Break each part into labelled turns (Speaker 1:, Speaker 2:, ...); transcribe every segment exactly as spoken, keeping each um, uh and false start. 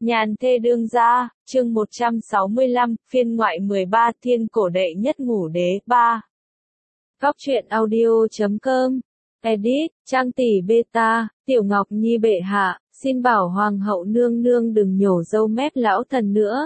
Speaker 1: Nhàn thê đương gia, chương một trăm sáu mươi lăm, phiên ngoại mười ba thiên cổ đệ nhất ngũ đế, ba. Góc truyện audio chấm com, edit, Trang tỷ beta, Tiểu Ngọc Nhi bệ hạ, xin bảo hoàng hậu nương nương đừng nhổ râu mép lão thần nữa.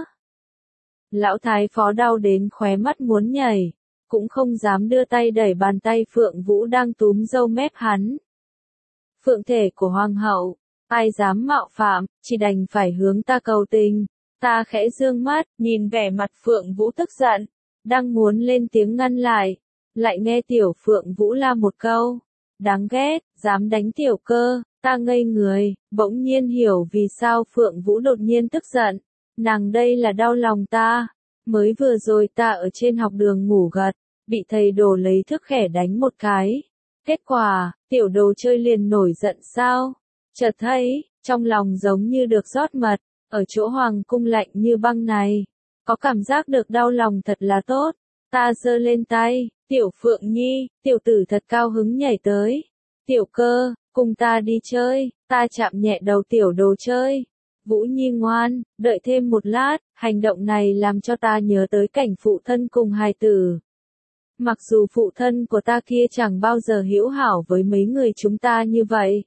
Speaker 1: Lão thái phó đau đến khóe mắt muốn nhảy, cũng không dám đưa tay đẩy bàn tay Phượng Vũ đang túm râu mép hắn. Phượng thể của hoàng hậu, ai dám mạo phạm, chỉ đành phải hướng ta cầu tình. Ta khẽ dương mắt, nhìn vẻ mặt Phượng Vũ tức giận, đang muốn lên tiếng ngăn lại, lại nghe tiểu Phượng Vũ la một câu, đáng ghét, dám đánh tiểu cơ. Ta ngây người, bỗng nhiên hiểu vì sao Phượng Vũ đột nhiên tức giận. Nàng đây là đau lòng ta. Mới vừa rồi ta ở trên học đường ngủ gật, bị thầy đồ lấy thước khẻ đánh một cái. Kết quả, tiểu đồ chơi liền nổi giận sao? Chợt thấy, trong lòng giống như được rót mật, ở chỗ hoàng cung lạnh như băng này. Có cảm giác được đau lòng thật là tốt. Ta giơ lên tay, tiểu Phượng Nhi, tiểu tử thật cao hứng nhảy tới. Tiểu cơ, cùng ta đi chơi, ta chạm nhẹ đầu tiểu đồ chơi. Vũ Nhi ngoan, đợi thêm một lát, hành động này làm cho ta nhớ tới cảnh phụ thân cùng hài tử. Mặc dù phụ thân của ta kia chẳng bao giờ hữu hảo với mấy người chúng ta như vậy.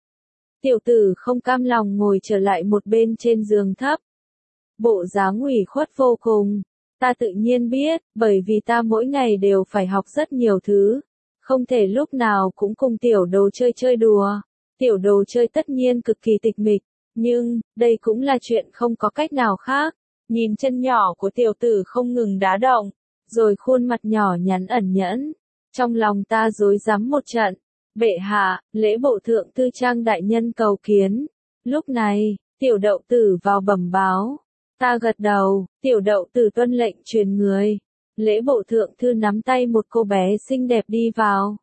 Speaker 1: Tiểu tử không cam lòng ngồi trở lại một bên trên giường thấp. Bộ dáng ủy khuất vô cùng. Ta tự nhiên biết, bởi vì ta mỗi ngày đều phải học rất nhiều thứ. Không thể lúc nào cũng cùng tiểu đồ chơi chơi đùa. Tiểu đồ chơi tất nhiên cực kỳ tịch mịch. Nhưng, đây cũng là chuyện không có cách nào khác. Nhìn chân nhỏ của tiểu tử không ngừng đá động. Rồi khuôn mặt nhỏ nhắn ẩn nhẫn. Trong lòng ta rối rắm một trận. Bệ hạ, lễ bộ thượng thư Trang đại nhân cầu kiến. Lúc này, tiểu đậu tử vào bẩm báo. Ta gật đầu, tiểu đậu tử tuân lệnh truyền người. Lễ bộ thượng thư nắm tay một cô bé xinh đẹp đi vào.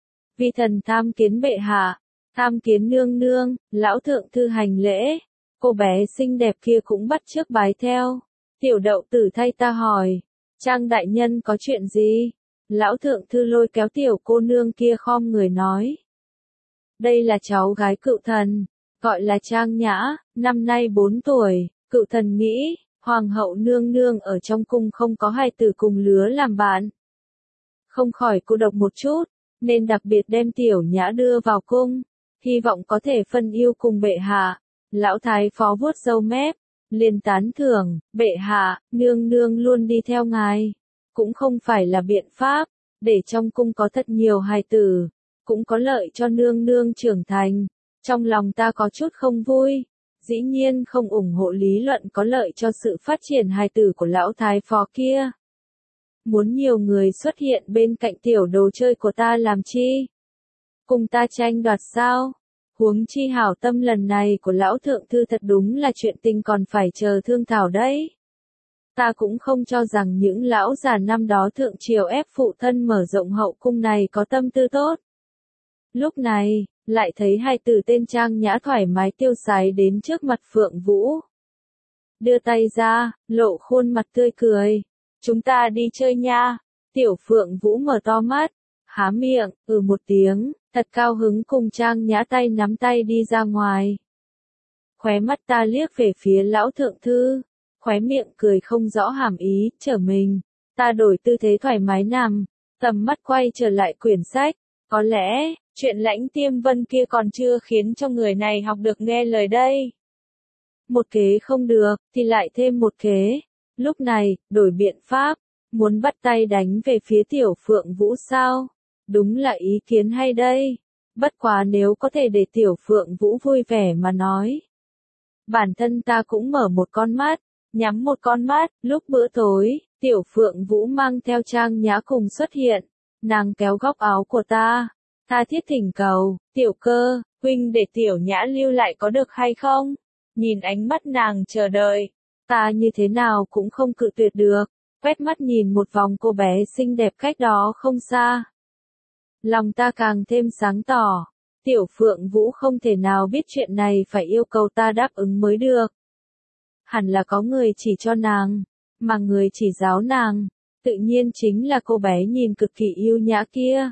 Speaker 1: Vi thần tham kiến bệ hạ, tham kiến nương nương, lão thượng thư hành lễ. Cô bé xinh đẹp kia cũng bắt chước bái theo. Tiểu đậu tử thay ta hỏi, Trang đại nhân có chuyện gì? Lão thượng thư lôi kéo tiểu cô nương kia khom người nói. Đây là cháu gái cựu thần, gọi là Trang Nhã, năm nay bốn tuổi, cựu thần nghĩ, hoàng hậu nương nương ở trong cung không có hài tử cùng lứa làm bạn. Không khỏi cô độc một chút, nên đặc biệt đem tiểu Nhã đưa vào cung, hy vọng có thể phân yêu cùng bệ hạ. Lão thái phó vuốt râu mép, liền tán thưởng, bệ hạ, nương nương luôn đi theo ngài. Cũng không phải là biện pháp, để trong cung có thật nhiều hài tử, cũng có lợi cho nương nương trưởng thành. Trong lòng ta có chút không vui, dĩ nhiên không ủng hộ lý luận có lợi cho sự phát triển hài tử của lão thái phó kia. Muốn nhiều người xuất hiện bên cạnh tiểu đồ chơi của ta làm chi? Cùng ta tranh đoạt sao? Huống chi hảo tâm lần này của lão thượng thư thật đúng là chuyện tình còn phải chờ thương thảo đấy. Ta cũng không cho rằng những lão già năm đó thượng triều ép phụ thân mở rộng hậu cung này có tâm tư tốt. Lúc này, lại thấy hai tử tên Trang Nhã thoải mái tiêu sái đến trước mặt Phượng Vũ. Đưa tay ra, lộ khuôn mặt tươi cười. Chúng ta đi chơi nha. Tiểu Phượng Vũ mở to mắt, há miệng, ừ một tiếng, thật cao hứng cùng Trang Nhã tay nắm tay đi ra ngoài. Khóe mắt ta liếc về phía lão thượng thư. Khóe miệng cười không rõ hàm ý, trở mình. Ta đổi tư thế thoải mái nằm, tầm mắt quay trở lại quyển sách. Có lẽ, chuyện Lãnh Tiêm Vân kia còn chưa khiến cho người này học được nghe lời đây. Một kế không được, thì lại thêm một kế. Lúc này, đổi biện pháp, muốn bắt tay đánh về phía tiểu Phượng Vũ sao? Đúng là ý kiến hay đây. Bất quá nếu có thể để tiểu Phượng Vũ vui vẻ mà nói. Bản thân ta cũng mở một con mắt. Nhắm một con mắt, lúc bữa tối, tiểu Phượng Vũ mang theo Trang Nhã cùng xuất hiện. Nàng kéo góc áo của ta. Tha thiết thỉnh cầu, tiểu cơ, huynh để tiểu Nhã lưu lại có được hay không? Nhìn ánh mắt nàng chờ đợi. Ta như thế nào cũng không cự tuyệt được. Quét mắt nhìn một vòng cô bé xinh đẹp cách đó không xa. Lòng ta càng thêm sáng tỏ. Tiểu Phượng Vũ không thể nào biết chuyện này phải yêu cầu ta đáp ứng mới được. Hẳn là có người chỉ cho nàng, mà người chỉ giáo nàng, tự nhiên chính là cô bé nhìn cực kỳ yêu nhã kia.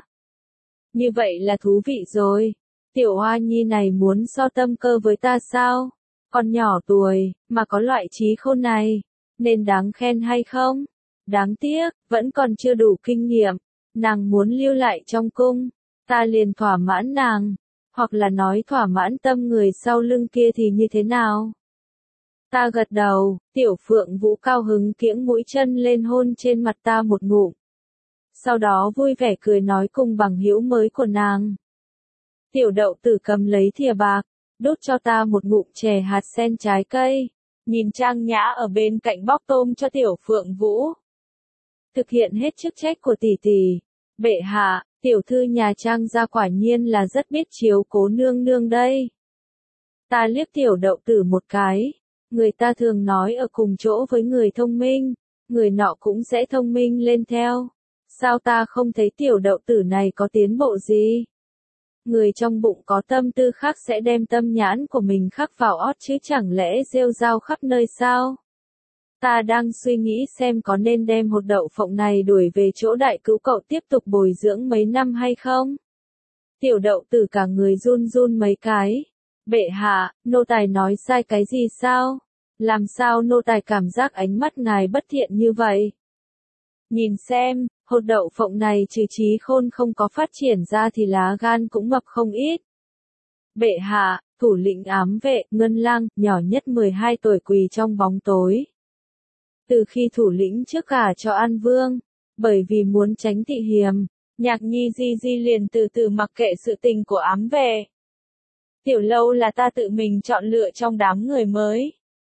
Speaker 1: Như vậy là thú vị rồi. Tiểu Hoa Nhi này muốn so tâm cơ với ta sao? Còn nhỏ tuổi, mà có loại trí khôn này, nên đáng khen hay không? Đáng tiếc, vẫn còn chưa đủ kinh nghiệm, nàng muốn lưu lại trong cung, ta liền thỏa mãn nàng, hoặc là nói thỏa mãn tâm người sau lưng kia thì như thế nào? Ta gật đầu, Tiểu Phượng Vũ cao hứng kiễng mũi chân lên hôn trên mặt ta một ngụm. Sau đó vui vẻ cười nói cùng bằng hữu mới của nàng. Tiểu Đậu Tử cầm lấy thìa bạc, đút cho ta một ngụm chè hạt sen trái cây, nhìn Trang Nhã ở bên cạnh bóc tôm cho Tiểu Phượng Vũ. Thực hiện hết chức trách của tỷ tỷ. Bệ hạ, tiểu thư nhà Trang gia quả nhiên là rất biết chiếu cố nương nương đây. Ta liếc Tiểu Đậu Tử một cái. Người ta thường nói ở cùng chỗ với người thông minh, người nọ cũng sẽ thông minh lên theo. Sao ta không thấy Tiểu Đậu Tử này có tiến bộ gì? Người trong bụng có tâm tư khác sẽ đem tâm nhãn của mình khắc vào ót chứ chẳng lẽ rêu rao khắp nơi sao? Ta đang suy nghĩ xem có nên đem hột đậu phộng này đuổi về chỗ đại cứu cậu tiếp tục bồi dưỡng mấy năm hay không? Tiểu Đậu Tử cả người run run mấy cái. Bệ hạ, nô tài nói sai cái gì sao? Làm sao nô tài cảm giác ánh mắt ngài bất thiện như vậy? Nhìn xem, hột đậu phộng này trừ trí khôn không có phát triển ra thì lá gan cũng mập không ít. Bệ hạ, thủ lĩnh ám vệ, Ngân Lang, nhỏ nhất mười hai tuổi quỳ trong bóng tối. Từ khi thủ lĩnh trước gả cho An Vương, bởi vì muốn tránh thị hiềm, Nhạc Nhi Di Di liền từ từ mặc kệ sự tình của ám vệ. Tiểu Lâu là ta tự mình chọn lựa trong đám người mới.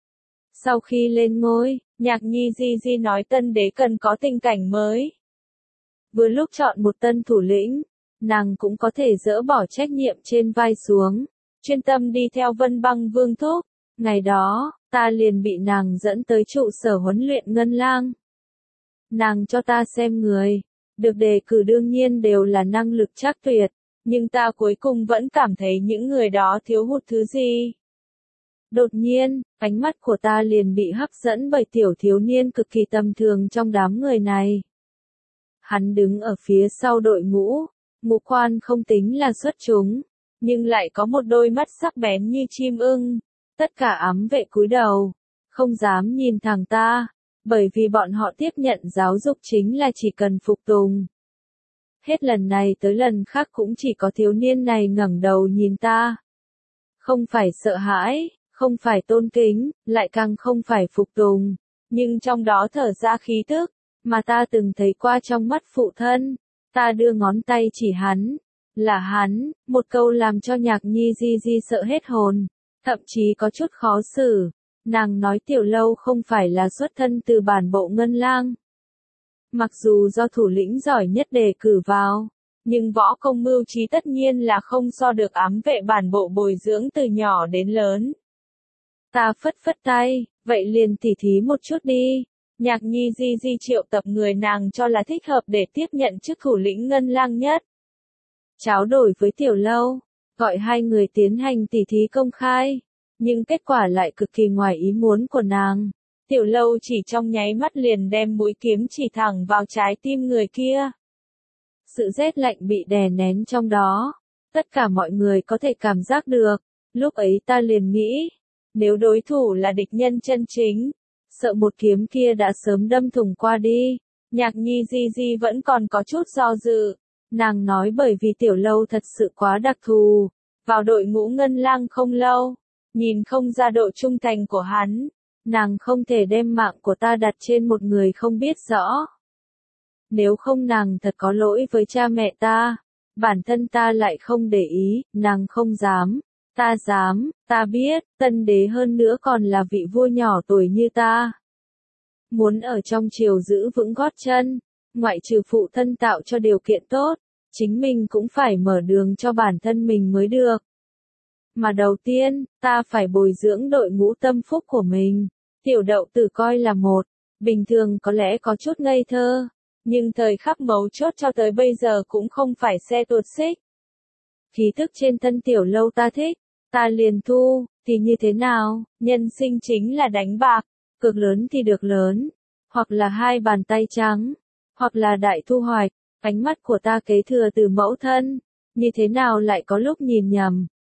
Speaker 1: Sau khi lên ngôi, Nhạc Nhi Di Di nói tân đế cần có tình cảnh mới. Vừa lúc chọn một tân thủ lĩnh, nàng cũng có thể dỡ bỏ trách nhiệm trên vai xuống, chuyên tâm đi theo Vân Băng Vương thúc. Ngày đó, ta liền bị nàng dẫn tới trụ sở huấn luyện Ngân Lang. Nàng cho ta xem người, được đề cử đương nhiên đều là năng lực trác tuyệt, nhưng ta cuối cùng vẫn cảm thấy những người đó thiếu hụt thứ gì. Đột nhiên, ánh mắt của ta liền bị hấp dẫn bởi tiểu thiếu niên cực kỳ tầm thường trong đám người này. Hắn đứng ở phía sau đội ngũ, ngũ quan không tính là xuất chúng, nhưng lại có một đôi mắt sắc bén như chim ưng. Tất cả ám vệ cúi đầu, không dám nhìn thẳng ta, bởi vì bọn họ tiếp nhận giáo dục chính là chỉ cần phục tùng. Hết lần này tới lần khác cũng chỉ có thiếu niên này ngẩng đầu nhìn ta. Không phải sợ hãi, không phải tôn kính, lại càng không phải phục tùng, nhưng trong đó thở ra khí tức, mà ta từng thấy qua trong mắt phụ thân. Ta đưa ngón tay chỉ hắn, là hắn, một câu làm cho Nhạc Nhi Di Di sợ hết hồn, thậm chí có chút khó xử. Nàng nói Tiểu Lâu không phải là xuất thân từ bản bộ Ngân Lang. Mặc dù do thủ lĩnh giỏi nhất đề cử vào, nhưng võ công mưu trí tất nhiên là không so được ám vệ bản bộ bồi dưỡng từ nhỏ đến lớn. Ta phất phất tay, vậy liền tỉ thí một chút đi. Nhạc Nhi Di Di triệu tập người nàng cho là thích hợp để tiếp nhận chức thủ lĩnh Ngân Lang nhất. Tráo đổi với Tiểu Lâu, gọi hai người tiến hành tỉ thí công khai, nhưng kết quả lại cực kỳ ngoài ý muốn của nàng. Tiểu Lâu chỉ trong nháy mắt liền đem mũi kiếm chỉ thẳng vào trái tim người kia. Sự rét lạnh bị đè nén trong đó, tất cả mọi người có thể cảm giác được. Lúc ấy ta liền nghĩ, nếu đối thủ là địch nhân chân chính, sợ một kiếm kia đã sớm đâm thủng qua đi. Nhạc Nhi Di Di vẫn còn có chút do dự. Nàng nói bởi vì Tiểu Lâu thật sự quá đặc thù, vào đội ngũ Ngân Lang không lâu, nhìn không ra độ trung thành của hắn, nàng không thể đem mạng của ta đặt trên một người không biết rõ. Nếu không nàng thật có lỗi với cha mẹ ta, bản thân ta lại không để ý, nàng không dám, ta dám, ta biết, tân đế hơn nữa còn là vị vua nhỏ tuổi như ta. Muốn ở trong triều giữ vững gót chân, ngoại trừ phụ thân tạo cho điều kiện tốt, chính mình cũng phải mở đường cho bản thân mình mới được. Mà đầu tiên, ta phải bồi dưỡng đội ngũ tâm phúc của mình. Tiểu Đậu Tử coi là một, bình thường có lẽ có chút ngây thơ, nhưng thời khắc mấu chốt cho tới bây giờ cũng không phải xe tuột xích. Khí thức trên thân Tiểu Lâu ta thích, ta liền thu, thì như thế nào, nhân sinh chính là đánh bạc, cực lớn thì được lớn, hoặc là hai bàn tay trắng, hoặc là đại thu hoạch. Ánh mắt của ta kế thừa từ mẫu thân, như thế nào lại có lúc nhìn nhầm,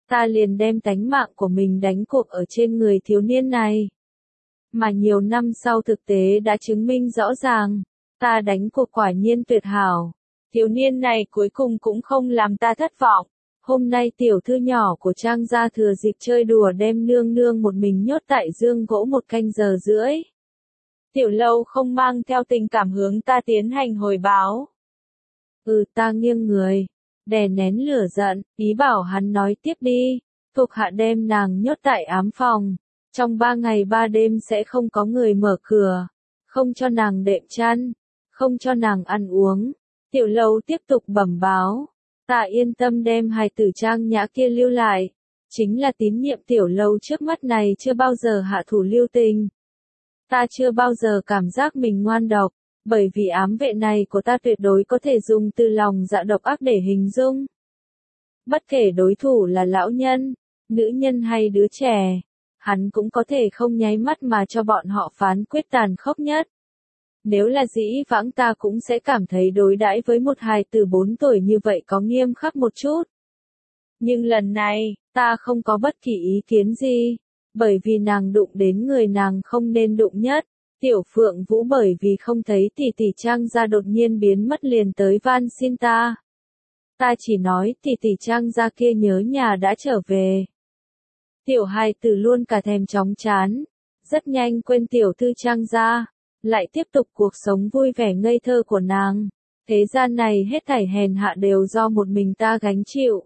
Speaker 1: ta liền đem tánh mạng của mình đánh cuộc ở trên người thiếu niên này. Mà nhiều năm sau thực tế đã chứng minh rõ ràng, ta đánh cuộc quả nhiên tuyệt hảo. Thiếu niên này cuối cùng cũng không làm ta thất vọng. Hôm nay tiểu thư nhỏ của Trang gia thừa dịp chơi đùa đem nương nương một mình nhốt tại giường gỗ một canh giờ rưỡi. Tiểu Lâu không mang theo tình cảm hướng ta tiến hành hồi báo. Ừ, ta nghiêng người, đè nén lửa giận, ý bảo hắn nói tiếp đi. Thuộc hạ đem nàng nhốt tại ám phòng. Trong ba ngày ba đêm sẽ không có người mở cửa. Không cho nàng đệm chăn. Không cho nàng ăn uống. Tiểu Lâu tiếp tục bẩm báo. Ta yên tâm đem hài tử Trang Nhã kia lưu lại. Chính là tín nhiệm Tiểu Lâu trước mắt này chưa bao giờ hạ thủ lưu tình. Ta chưa bao giờ cảm giác mình ngoan độc, bởi vì ám vệ này của ta tuyệt đối có thể dùng từ lòng dạ độc ác để hình dung. Bất kể đối thủ là lão nhân, nữ nhân hay đứa trẻ, hắn cũng có thể không nháy mắt mà cho bọn họ phán quyết tàn khốc nhất. Nếu là dĩ vãng ta cũng sẽ cảm thấy đối đãi với một hài tử bốn tuổi như vậy có nghiêm khắc một chút. Nhưng lần này, ta không có bất kỳ ý kiến gì, bởi vì nàng đụng đến người nàng không nên đụng nhất. Tiểu Phượng Vũ bởi vì không thấy tỷ tỷ Trang gia đột nhiên biến mất liền tới van xin ta. Ta chỉ nói tỷ tỷ Trang gia kia nhớ nhà đã trở về. Tiểu hài tử luôn cả thèm chóng chán, rất nhanh quên tiểu thư Trang gia, lại tiếp tục cuộc sống vui vẻ ngây thơ của nàng. Thế gian này hết thảy hèn hạ đều do một mình ta gánh chịu.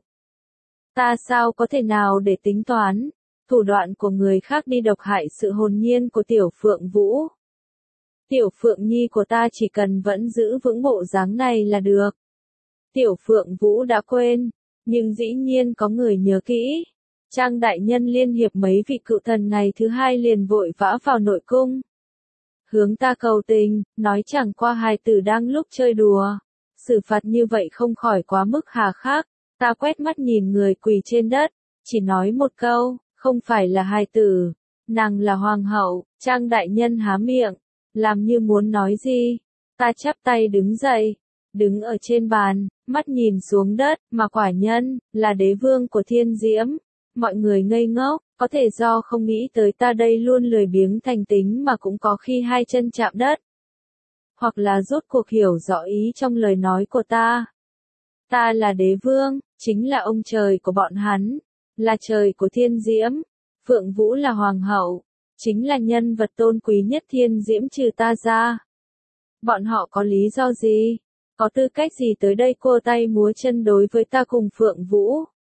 Speaker 1: Ta sao có thể nào để tính toán thủ đoạn của người khác đi độc hại sự hồn nhiên của Tiểu Phượng Vũ. Tiểu Phượng Nhi của ta chỉ cần vẫn giữ vững bộ dáng này là được. Tiểu Phượng Vũ đã quên, nhưng dĩ nhiên có người nhớ kỹ. Trang đại nhân liên hiệp mấy vị cựu thần ngày thứ hai liền vội vã vào nội cung. Hướng ta cầu tình, nói chẳng qua hài tử đang lúc chơi đùa. Xử phạt như vậy không khỏi quá mức hà khắc. Ta quét mắt nhìn người quỳ trên đất, chỉ nói một câu, không phải là hài tử, nàng là hoàng hậu. Trang đại nhân há miệng, làm như muốn nói gì. Ta chắp tay đứng dậy, đứng ở trên bàn, mắt nhìn xuống đất, mà quả nhân, là đế vương của thiên diễm. Mọi người ngây ngốc, có thể do không nghĩ tới ta đây luôn lười biếng thành tính mà cũng có khi hai chân chạm đất. Hoặc là rốt cuộc hiểu rõ ý trong lời nói của ta. Ta là đế vương, chính là ông trời của bọn hắn, là trời của thiên diễm. Phượng Vũ là hoàng hậu, chính là nhân vật tôn quý nhất thiên diễm trừ ta ra. Bọn họ có lý do gì, có tư cách gì tới đây cua tay múa chân đối với ta cùng Phượng Vũ.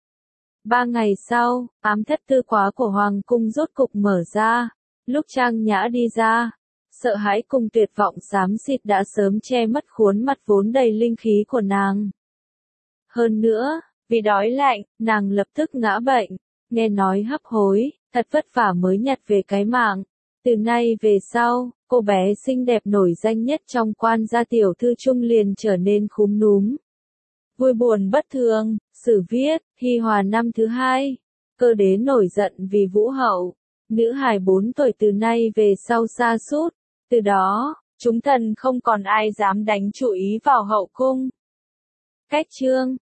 Speaker 1: Ba ngày sau, ám thất tư quá của hoàng cung rốt cục mở ra. Lúc Trang Nhã đi ra, sợ hãi cùng tuyệt vọng xám xịt đã sớm che mất khuôn mặt vốn đầy linh khí của nàng. Hơn nữa, vì đói lạnh, nàng lập tức ngã bệnh, nghe nói hấp hối, thật vất vả mới nhặt về cái mạng. Từ nay về sau, cô bé xinh đẹp nổi danh nhất trong quan gia tiểu thư trung liền trở nên khúm núm. Vui buồn bất thường, sử viết, Hi Hòa năm thứ hai, cơ đế nổi giận vì Vũ hậu, nữ hài bốn tuổi từ nay về sau sa sút, từ đó, chúng thần không còn ai dám đánh chú ý vào hậu cung. Cách chương